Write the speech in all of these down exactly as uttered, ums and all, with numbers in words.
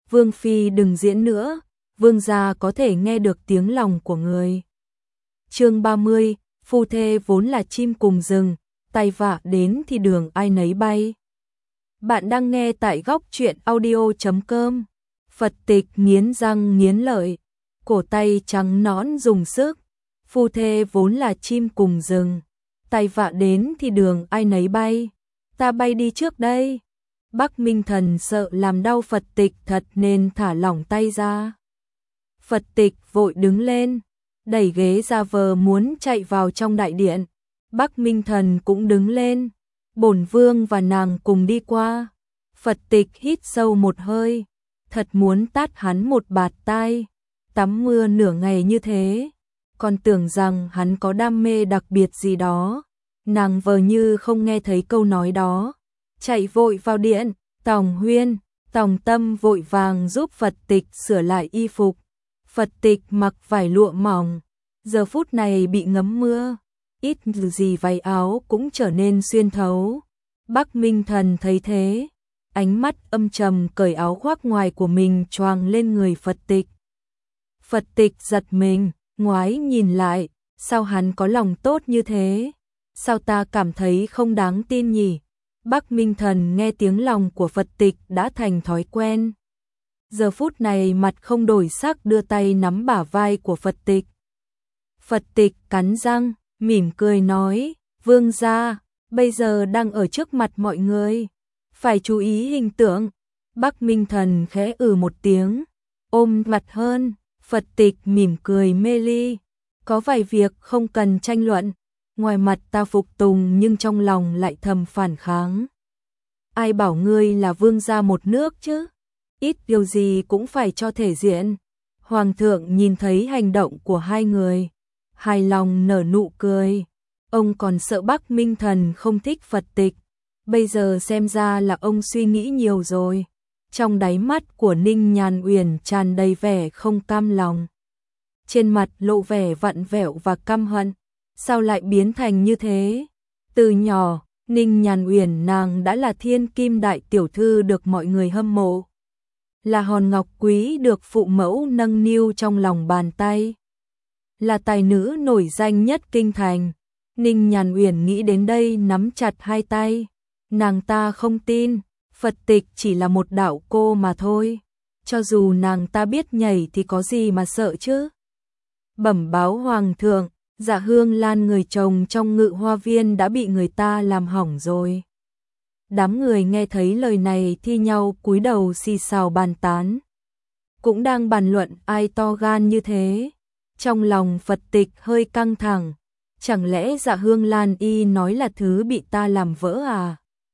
Vương phi đừng diễn nữa, vương gia có thể nghe được tiếng lòng của người. Chương ba mươi, phu thê vốn là chim cùng rừng, tay vạ đến thì đường ai nấy bay. Bạn đang nghe tại góc truyện audio chấm com. Phật Tịch nghiến răng nghiến lợi, cổ tay trắng nõn dùng sức. Phu thê vốn là chim cùng rừng, tay vạ đến thì đường ai nấy bay. Ta bay đi trước đây. Bắc Minh Thần sợ làm đau Phật Tịch thật nên thả lỏng tay ra. Phật Tịch vội đứng lên, đẩy ghế ra vờ muốn chạy vào trong đại điện. Bắc Minh Thần cũng đứng lên, bổn vương và nàng cùng đi qua. Phật Tịch hít sâu một hơi, thật muốn tát hắn một bạt tai. Tắm mưa nửa ngày như thế, còn tưởng rằng hắn có đam mê đặc biệt gì đó. Nàng vờ như không nghe thấy câu nói đó, chạy vội vào điện. Tòng Huyên, Tòng Tâm vội vàng giúp Phật Tịch sửa lại y phục. Phật Tịch mặc vải lụa mỏng, giờ phút này bị ngấm mưa, ít gì váy áo cũng trở nên xuyên thấu. Bắc Minh Thần thấy thế, ánh mắt âm trầm cởi áo khoác ngoài của mình choàng lên người Phật Tịch. Phật Tịch giật mình, ngoái nhìn lại, sao hắn có lòng tốt như thế? Sao ta cảm thấy không đáng tin nhỉ? Bắc Minh Thần nghe tiếng lòng của Phật Tịch đã thành thói quen. Giờ phút này mặt không đổi sắc đưa tay nắm bả vai của Phật Tịch. Phật Tịch cắn răng, mỉm cười nói, vương gia, bây giờ đang ở trước mặt mọi người, phải chú ý hình tượng. Bắc Minh Thần khẽ ừ một tiếng, ôm mặt hơn. Phật Tịch mỉm cười mê ly, có vài việc không cần tranh luận. Ngoài mặt ta phục tùng nhưng trong lòng lại thầm phản kháng. Ai bảo ngươi là vương gia một nước chứ? Ít điều gì cũng phải cho thể diện. Hoàng thượng nhìn thấy hành động của hai người, hài lòng nở nụ cười. Ông còn sợ Bắc Minh Thần không thích Phật Tịch, bây giờ xem ra là ông suy nghĩ nhiều rồi. Trong đáy mắt của Ninh Nhàn Uyển tràn đầy vẻ không cam lòng, trên mặt lộ vẻ vặn vẹo và căm hận. Sao lại biến thành như thế? Từ nhỏ, Ninh Nhàn Uyển nàng đã là thiên kim đại tiểu thư được mọi người hâm mộ, là hòn ngọc quý được phụ mẫu nâng niu trong lòng bàn tay, là tài nữ nổi danh nhất kinh thành. Ninh Nhàn Uyển nghĩ đến đây nắm chặt hai tay. Nàng ta không tin, Phật Tịch chỉ là một đạo cô mà thôi. Cho dù nàng ta biết nhảy thì có gì mà sợ chứ? Bẩm báo hoàng thượng, Dạ Hương Lan người chồng trong Ngự Hoa Viên đã bị người ta làm hỏng rồi. Đám người nghe thấy lời này thi nhau cúi đầu xì xào bàn tán, cũng đang bàn luận ai to gan như thế. Trong lòng Phật Tịch hơi căng thẳng, chẳng lẽ Dạ Hương Lan y nói là thứ bị ta làm vỡ à?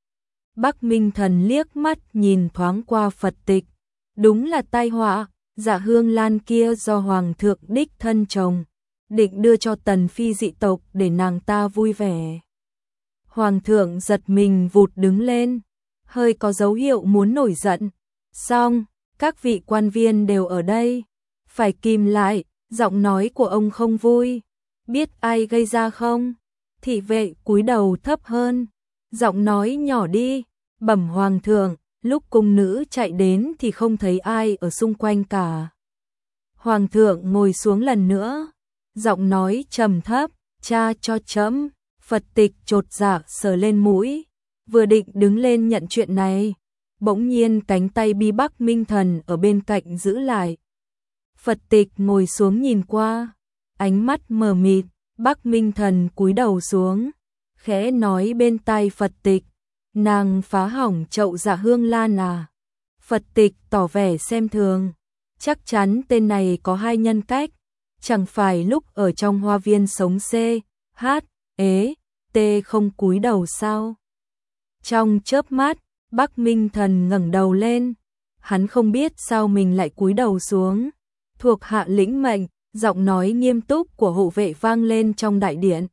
Bắc Minh Thần liếc mắt nhìn thoáng qua Phật Tịch, đúng là tai họa. Dạ Hương Lan kia do hoàng thượng đích thân chồng, định đưa cho tần phi dị tộc để nàng ta vui vẻ. Hoàng thượng giật mình vụt đứng lên, hơi có dấu hiệu muốn nổi giận. Xong, các vị quan viên đều ở đây, phải kìm lại. Giọng nói của ông không vui. Biết ai gây ra không? Thị vệ cúi đầu thấp hơn, giọng nói nhỏ đi. Bẩm hoàng thượng, lúc cung nữ chạy đến thì không thấy ai ở xung quanh cả. Hoàng thượng ngồi xuống lần nữa, giọng nói trầm thấp, cha cho chấm. Phật Tịch chột dạ sờ lên mũi, vừa định đứng lên nhận chuyện này, bỗng nhiên cánh tay Bi Bắc Minh Thần ở bên cạnh giữ lại. Phật Tịch ngồi xuống nhìn qua, ánh mắt mờ mịt. Bắc Minh Thần cúi đầu xuống, khẽ nói bên tai Phật Tịch, nàng phá hỏng chậu Dạ Hương Lan à? Phật Tịch tỏ vẻ xem thường, chắc chắn tên này có hai nhân cách, chẳng phải lúc ở trong hoa viên sống C, H, ế, T không cúi đầu sao? Trong chớp mắt, Bắc Minh Thần ngẩng đầu lên, hắn không biết sao mình lại cúi đầu xuống. Thuộc hạ lĩnh mệnh. Giọng nói nghiêm túc của hộ vệ vang lên trong đại điện.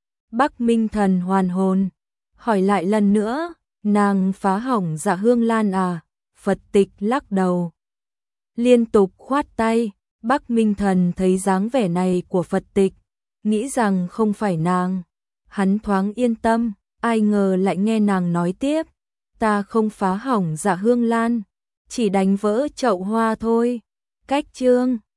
Bắc Minh Thần hoàn hồn, hỏi lại lần nữa, nàng phá hỏng Dạ Hương Lan à? Phật Tịch lắc đầu, liên tục khoát tay. Bắc Minh Thần thấy dáng vẻ này của Phật Tịch, nghĩ rằng không phải nàng, hắn thoáng yên tâm. Ai ngờ lại nghe nàng nói tiếp, ta không phá hỏng Dạ Hương Lan, chỉ đánh vỡ chậu hoa thôi. Cách chương